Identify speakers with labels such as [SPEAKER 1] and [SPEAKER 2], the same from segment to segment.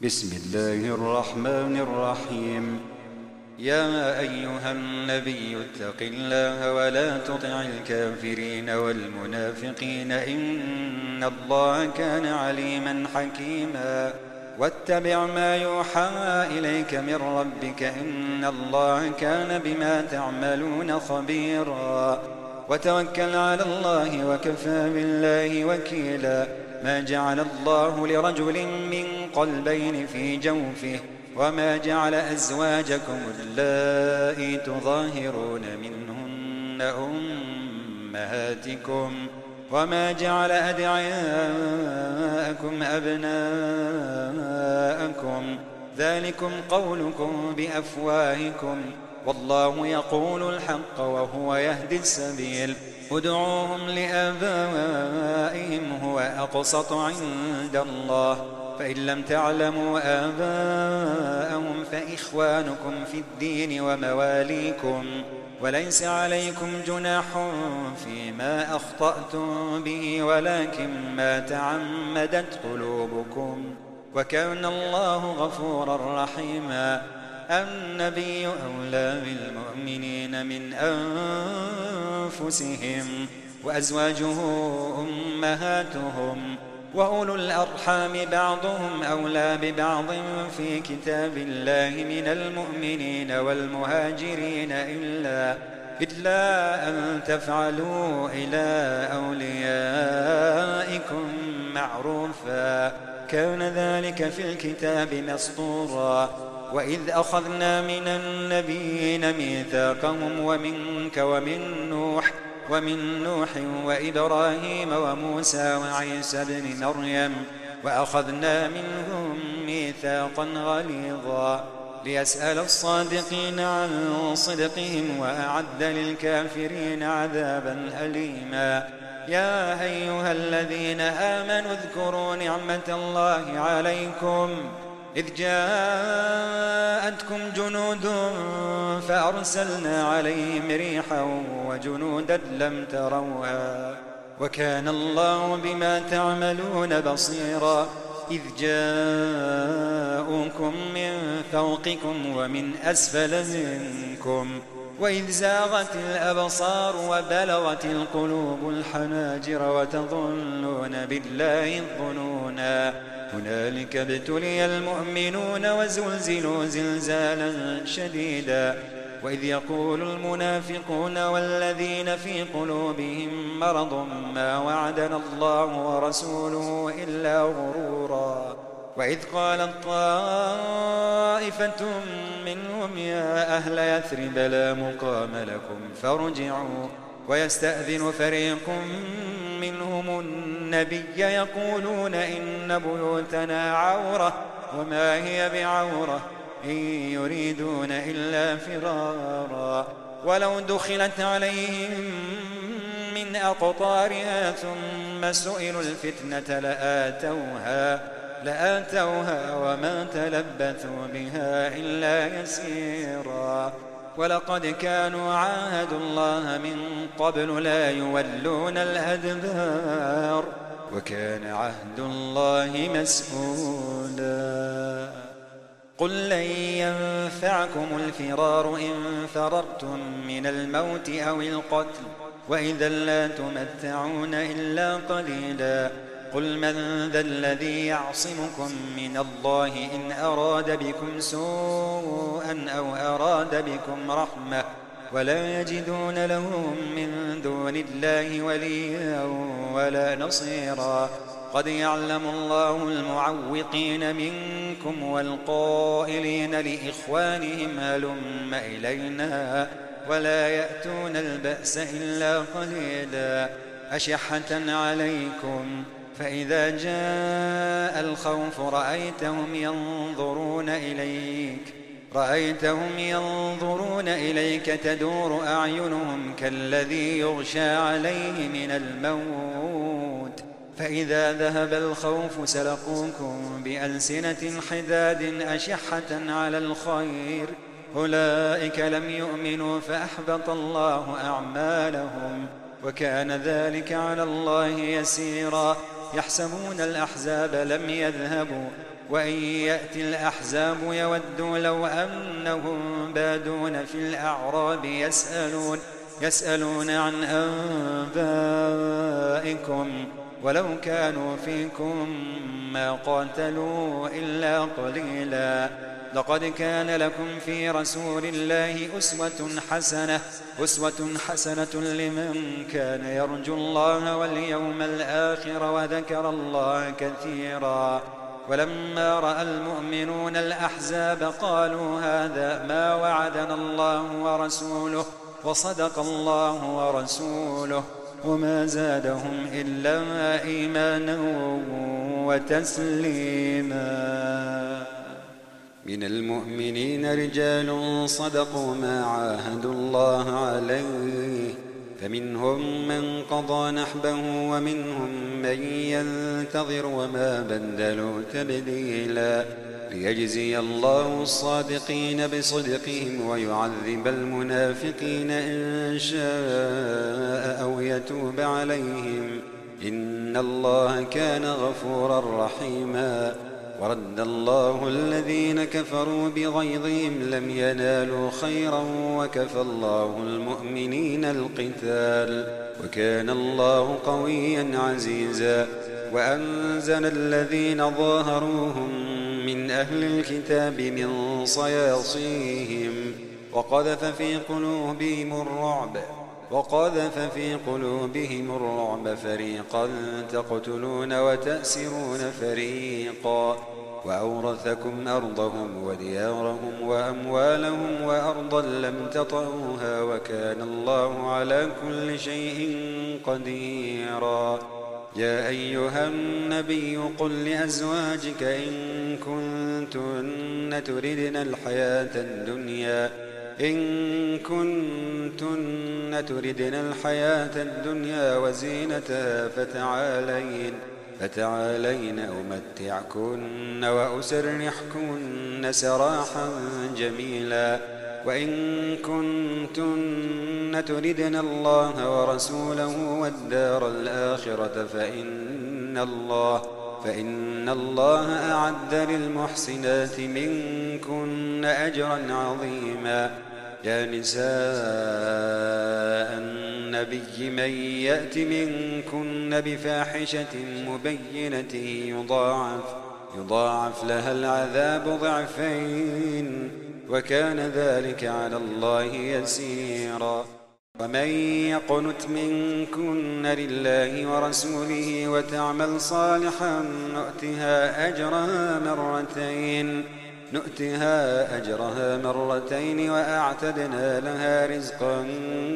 [SPEAKER 1] بسم الله الرحمن الرحيم. يا أيها النبي اتق الله ولا تطع الكافرين والمنافقين إن الله كان عليما حكيما. واتبع ما يوحى إليك من ربك إن الله كان بما تعملون خبيرا. وتوكل على الله وكفى بالله وكيلا. ما جعل الله لرجل من قلبين في جوفه وما جعل أزواجكم اللائي تظاهرون منهن أمهاتكم وما جعل أدعياءكم أبناءكم ذلكم قولكم بأفواهكم والله يقول الحق وهو يهدي السبيل. ادعوهم لآبائهم هو أقسط عند الله فإن لم تعلموا آباءهم فإخوانكم في الدين ومواليكم وليس عليكم جناح فيما أخطأتم به ولكن ما تعمدت قلوبكم وكان الله غفورا رحيما. النبي أولى بالمؤمنين من أنفسهم وأزواجه أمهاتهم وأولو الأرحام بعضهم أولى ببعض في كتاب الله من المؤمنين والمهاجرين إلا أن تفعلوا إلى أوليائكم معروفا كان ذلك في الكتاب مسطورا. وإذ أخذنا من النبيين ميثاقهم ومنك ومن نوح وإبراهيم وموسى وعيسى بن مريم وأخذنا منهم ميثاقا غليظا ليسأل الصادقين عن صدقهم وأعد للكافرين عذابا أليما. يا أيها الذين آمنوا اذكروا نعمة الله عليكم إذ جاءتكم جنود فأرسلنا عليهم ريحا وجنودا لم تروها وكان الله بما تعملون بصيرا. إذ جاءوكم من فوقكم ومن أسفل منكم وإذ زاغت الأبصار وبلغت القلوب الحناجر وتظنون بالله الظنونا هنالك ابتلي المؤمنون وزلزلوا زلزالا شديدا. وإذ يقول المنافقون والذين في قلوبهم مرض ما وعدنا الله ورسوله إلا غرورا. وإذ قالت طائفة منهم يا أهل يثرب لا مقام لكم فارجعوا ويستأذن فريق منهم النبي يقولون إن بيوتنا عورة وما هي بعورة إن يريدون إلا فرارا. ولو دخلت عليهم من أقطارها ثم سئلوا الفتنة لآتوها وما تلبثوا بها إلا يسيرا. ولقد كانوا عاهدوا الله من قبل لا يولون الأدبار وكان عهد الله مسؤولا. قل لن ينفعكم الفرار إن فررتم من الموت أو القتل وإذا لا تمتعون إلا قليلا. قل من ذا الذي يعصمكم من الله إن أراد بكم سوءا أو أراد بكم رحمة ولا يجدون لهم من دون الله وليا ولا نصيرا. قد يعلم الله المعوقين منكم والقائلين لإخوانهم هلم إلينا ولا يأتون البأس إلا قليلا أشحة عليكم فإذا جاء الخوف رأيتهم ينظرون إليك تدور أعينهم كالذي يغشى عليه من الموت فإذا ذهب الخوف سلقوكم بألسنة حداد أشحة على الخير أولئك لم يؤمنوا فأحبط الله أعمالهم وكان ذلك على الله يسيرا. يحسبون الأحزاب لم يذهبوا وإن يأتي الأحزاب يودوا لو أنهم بادون في الأعراب يسألون عن أنبائكم ولو كانوا فيكم ما قاتلوا إلا قليلا. لقد كان لكم في رسول الله أسوة حسنة لمن كان يرجو الله واليوم الآخر وذكر الله كثيرا. ولما رأى المؤمنون الأحزاب قالوا هذا ما وعدنا الله ورسوله وصدق الله ورسوله وما زادهم إلا إيمانا وتسليما. من المؤمنين رجال صدقوا ما عاهدوا الله عليه فمنهم من قضى نحبه ومنهم من ينتظر وما بدلوا تبديلا. ليجزي الله الصادقين بصدقهم ويعذب المنافقين إن شاء أو يتوب عليهم إن الله كان غفورا رحيما. ورد الله الذين كفروا بغيظهم لم ينالوا خيرا وكفى الله المؤمنين القتال وكان الله قويا عزيزا. وأنزل الذين ظاهروهم من أهل الكتاب من صياصيهم وقذف في قلوبهم الرعب فريقا تقتلون وتأسرون فريقا. وأورثكم أرضهم وديارهم وأموالهم وأرضا لم تطئوها وكان الله على كل شيء قديرا. يا أيها النبي قل لأزواجك إن كنتن تردن الحياة الدنيا وزينتها فتعالين أمتعكن وأسرحكن سراحا جميلا. وإن كنتن تردن الله ورسوله والدار الآخرة فإن الله أعد للمحسنات منكن أجرا عظيما. يا نساء النبي من يأت منكن بفاحشة مبينة يضاعف لها العذاب ضعفين وكان ذلك على الله يسيرا. ومن يقنت منكن لله ورسوله وتعمل صالحا نؤتها أجرها مرتين وأعتدنا لها رزقا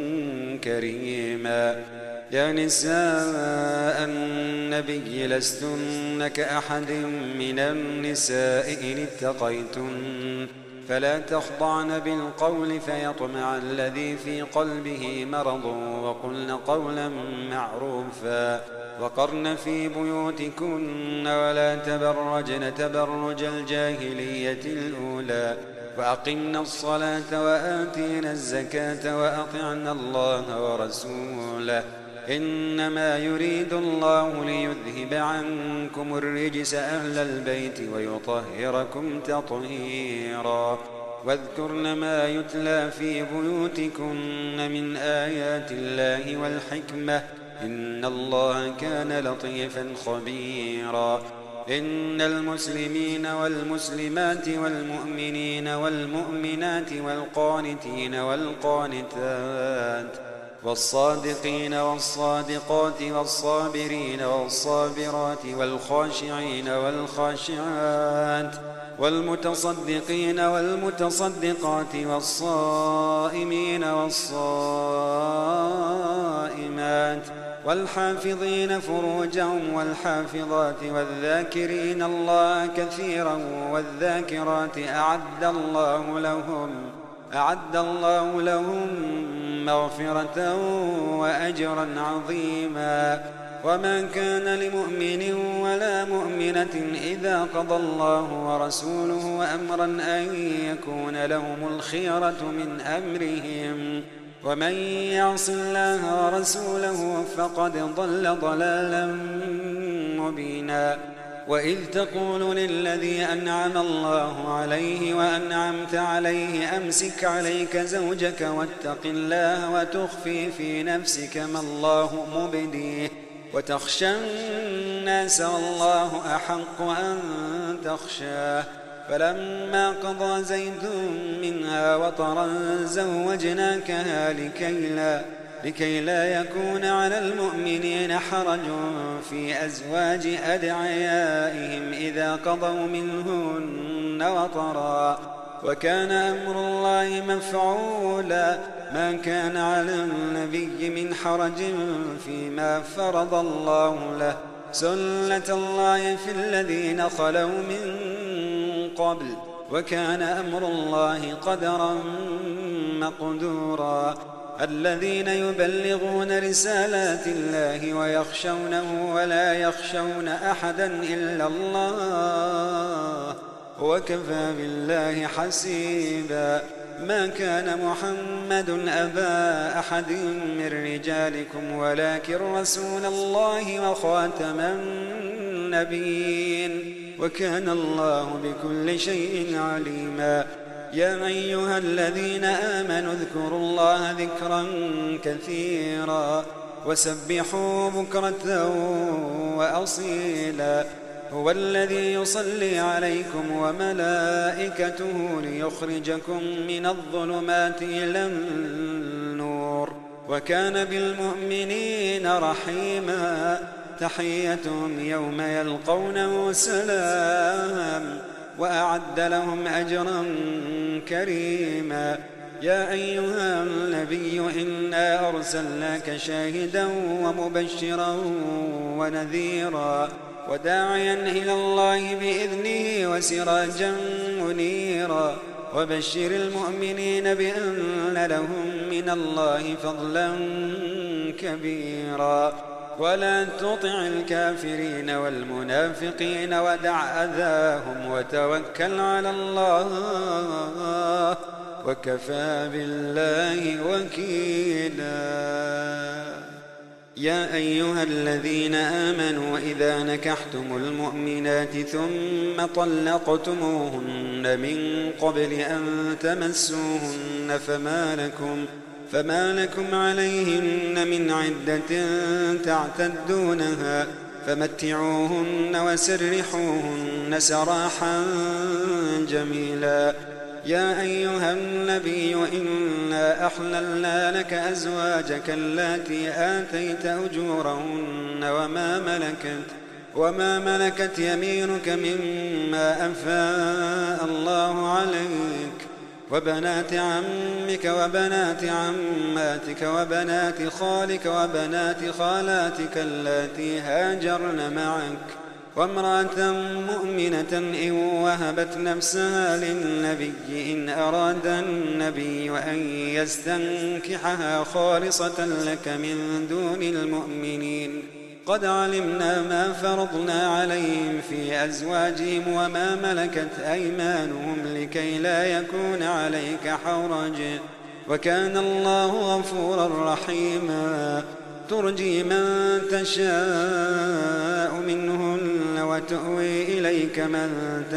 [SPEAKER 1] كريما. يا نساء النبي لستن كأحد من النساء إن اتقيتن فلا تخضعن بالقول فيطمع الذي في قلبه مرض وقلن قولا معروفا. وقرن في بيوتكن ولا تبرجن تبرج الجاهلية الأولى وأقمنا الصلاة وآتينا الزكاة وأطعنا الله ورسوله إنما يريد الله ليذهب عنكم الرجس أهل البيت ويطهركم تطهيرا. واذكرن ما يتلى في بيوتكن من آيات الله والحكمة إن الله كان لطيفا خبيرا. إن المسلمين والمسلمات والمؤمنين والمؤمنات والقانتين والقانتات والصادقين والصادقات والصابرين والصابرات والخاشعين والخاشعات والمتصدقين والمتصدقات والصائمين والصائمات والحافظين فروجهم والحافظات والذاكرين الله كثيرا والذاكرات أعد الله لهم مغفرة وأجرا عظيما. وما كان لمؤمن ولا مؤمنة إذا قضى الله ورسوله أمرا أن يكون لهم الخيرة من أمرهم ومن يعص الله ورسوله فقد ضل ضلالا مبينا. وإذ تقول للذي أنعم الله عليه وأنعمت عليه أمسك عليك زوجك واتق الله وتخفي في نفسك ما الله مبديه وتخشى الناس والله أحق أن تخشاه فلما قضى زيد منها وطرا زوجناكها لكي لا يكون على المؤمنين حرج في أزواج أدعيائهم إذا قضوا منهن وطرا وكان أمر الله مفعولا ما كان على النبي من حرج فيما فرض الله له سنة الله في الذين خلوا من قبل وكان أمر الله قدرا مقدورا الذين يبلغون رسالات الله ويخشونه ولا يخشون أحدا إلا الله وكفى بالله حسيبا ما كان محمد أبا أحد من رجالكم ولكن رسول الله وخاتم النبيين وكان الله بكل شيء عليما يا أيها الذين آمنوا اذكروا الله ذكرا كثيرا وسبحوا بكرة وأصيلا هو الذي يصلي عليكم وملائكته ليخرجكم من الظلمات إلى النور وكان بالمؤمنين رحيما تحيتهم يوم يلقونه سلام وأعد لهم أجرا كريما يا أيها النبي إنا أرسلناك شاهدا ومبشرا ونذيرا وداعيا إلى الله بإذنه وسراجا منيرا وبشر المؤمنين بأن لهم من الله فضلا كبيرا ولا تطع الكافرين والمنافقين ودع أذاهم وتوكل على الله وكفى بالله وكيلا يا أيها الذين آمنوا إذا نكحتم المؤمنات ثم طلقتموهن من قبل أن تمسوهن فما لكم عليهن من عدة تعتدونها فمتعوهن وسرحوهن سراحا جميلا يا أيها النبي إنا أحللنا لك أزواجك اللاتي آتيت أجورهن وما ملكت يمينك مما أفاء الله عليك وبنات عمك وبنات عماتك وبنات خالك وبنات خالاتك اللاتي هاجرن معك وامرأة مؤمنة إن وهبت نفسها للنبي إن أراد النبي أن يستنكحها خالصة لك من دون المؤمنين قد علمنا ما فرضنا عليهم في أزواجهم وما ملكت أيمانهم لكي لا يكون عليك حرج وكان الله غفورا رحيما ترجي من تشاء منهن وتؤوي إليك من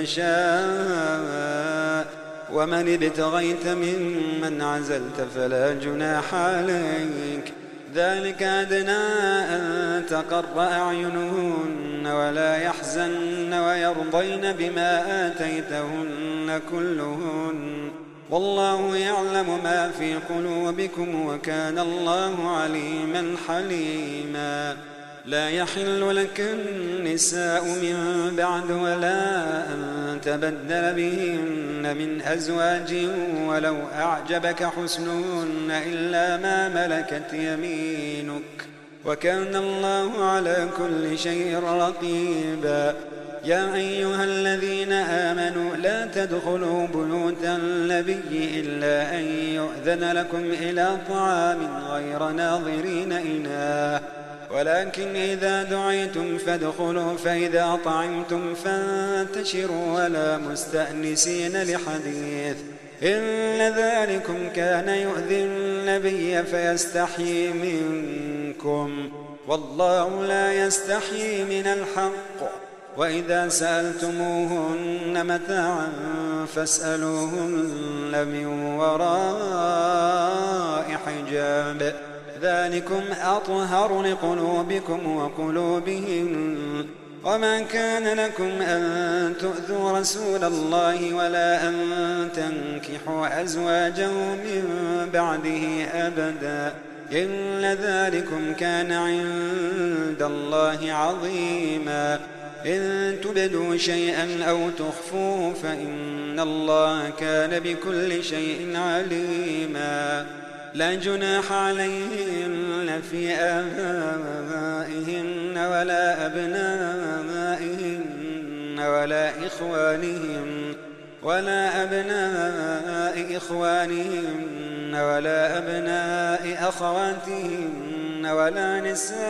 [SPEAKER 1] تشاء ومن ابتغيت ممن عزلت فلا جناح عليك ذلك أدنى أن تقر أعينهن ولا يحزن ويرضين بما آتيتهن كلهن والله يعلم ما في قلوبكم وكان الله عليما حليما لا يحل لك النساء من بعد ولا أن تبدل بهن من أزواج ولو أعجبك حسنهن إلا ما ملكت يمينك وكان الله على كل شيء رقيبا يا أيها الذين آمنوا لا تدخلوا بيوت النبي إلا أن يؤذن لكم إلى طعام غير ناظرين إناه ولكن إذا دعيتم فادخلوا فإذا طعمتم فانتشروا ولا مستأنسين لحديث إن ذلكم كان يؤذي النبي فيستحيي منكم والله لا يستحيي من الحق وإذا سألتموهن متاعا فاسألوهن من وراء حجاب ذلكم أطهر لقلوبكم وقلوبهن وما كان لكم أن تؤذوا رسول الله ولا أن تنكحوا أزواجه من بعده أبدا إن ذلكم كان عند الله عظيما إن تبدوا شيئا أو تخفوه فإن الله كان بكل شيء عليما لا جناح عليهن في آبائهن ولا أبنائهن ولا أبناء إخوانهن ولا أبناء أخواتهن ولا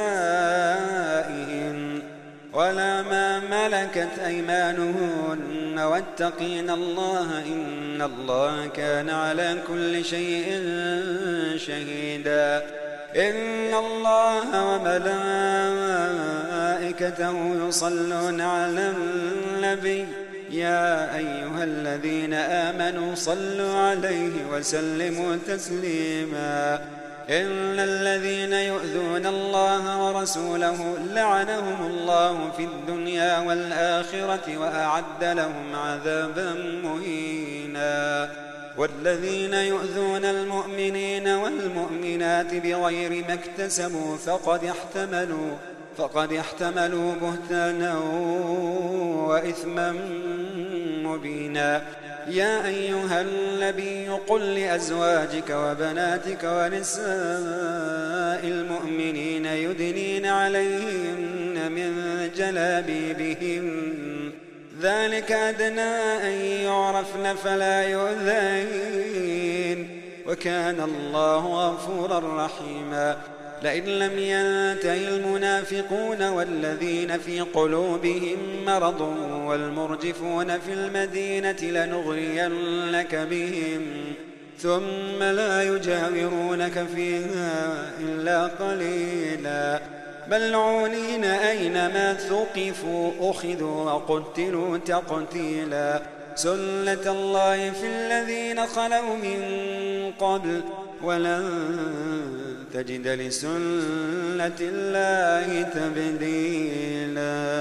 [SPEAKER 1] نسائهن ولا ما ملكت أيمانهن واتقين الله إن الله كان على كل شيء شهيدا إن الله وملائكته يصلون على النبي يا أيها الذين آمنوا صلوا عليه وسلموا تسليما إن الذين يؤذون الله ورسوله لعنهم الله في الدنيا والآخرة وأعد لهم عذابا مهينا والذين يؤذون المؤمنين والمؤمنات بغير ما اكتسبوا فقد احتملوا بهتانا وإثما مبينا يا أيها النبي قل لأزواجك وبناتك ونساء المؤمنين يدنين عليهن من جلابيبهن ذلك أدنى أن يعرفن فلا يؤذين وكان الله غفورا رحيما لئن لم ينته المنافقون والذين في قلوبهم مرض والمرجفون في المدينة لنغرينك بهم ثم لا يجاورونك فيها إلا قليلا ملعونين أينما ثقفوا أخذوا وقتلوا تقتيلا سنة الله في الذين خلوا من قبل ولن تجد لسنة الله تبديلا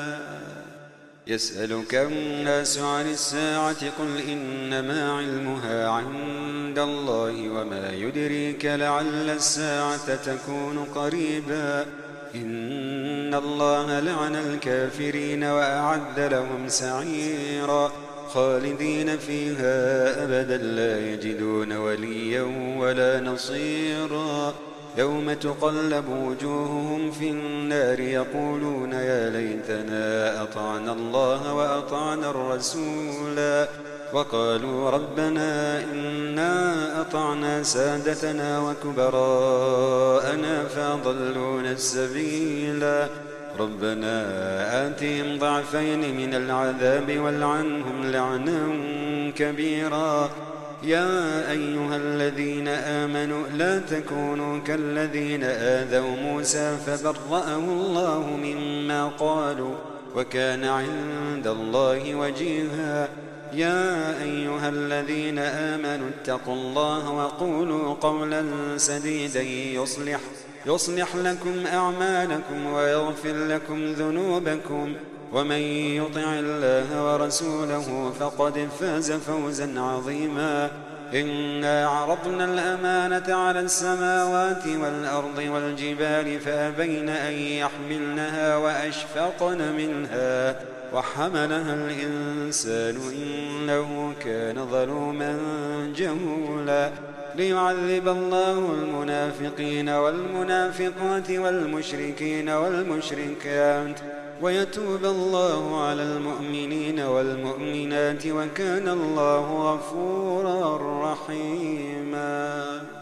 [SPEAKER 1] يسألك الناس عن الساعة قل إنما علمها عند الله وما يدريك لعل الساعة تكون قريبا إن الله لعن الكافرين وأعد لهم سعيرا خالدين فيها أبدا لا يجدون وليا ولا نصيرا يوم تقلب وجوههم في النار يقولون يا ليتنا أطعنا الله وأطعنا الرسولا وقالوا ربنا إنا أطعنا سادتنا وكبراءنا فأضلونا السبيلا ربنا آتهم ضعفين من العذاب والعنهم لعنا كبيرا يا أيها الذين آمنوا لا تكونوا كالذين آذوا موسى فبرأه الله مما قالوا وكان عند الله وجيها يا أيها الذين آمنوا اتقوا الله وقولوا قولا سديدا يصلح لكم أعمالكم ويغفر لكم ذنوبكم ومن يطع الله ورسوله فقد فاز فوزا عظيما إنا عرضنا الأمانة على السماوات والأرض والجبال فأبين أن يحملنها وأشفقن منها وحملها الإنسان إنه كان ظلوما جهولا ليعذب الله المنافقين والمنافقات والمشركين والمشركات ويتوب الله على المؤمنين والمؤمنات وكان الله غفورا رحيما.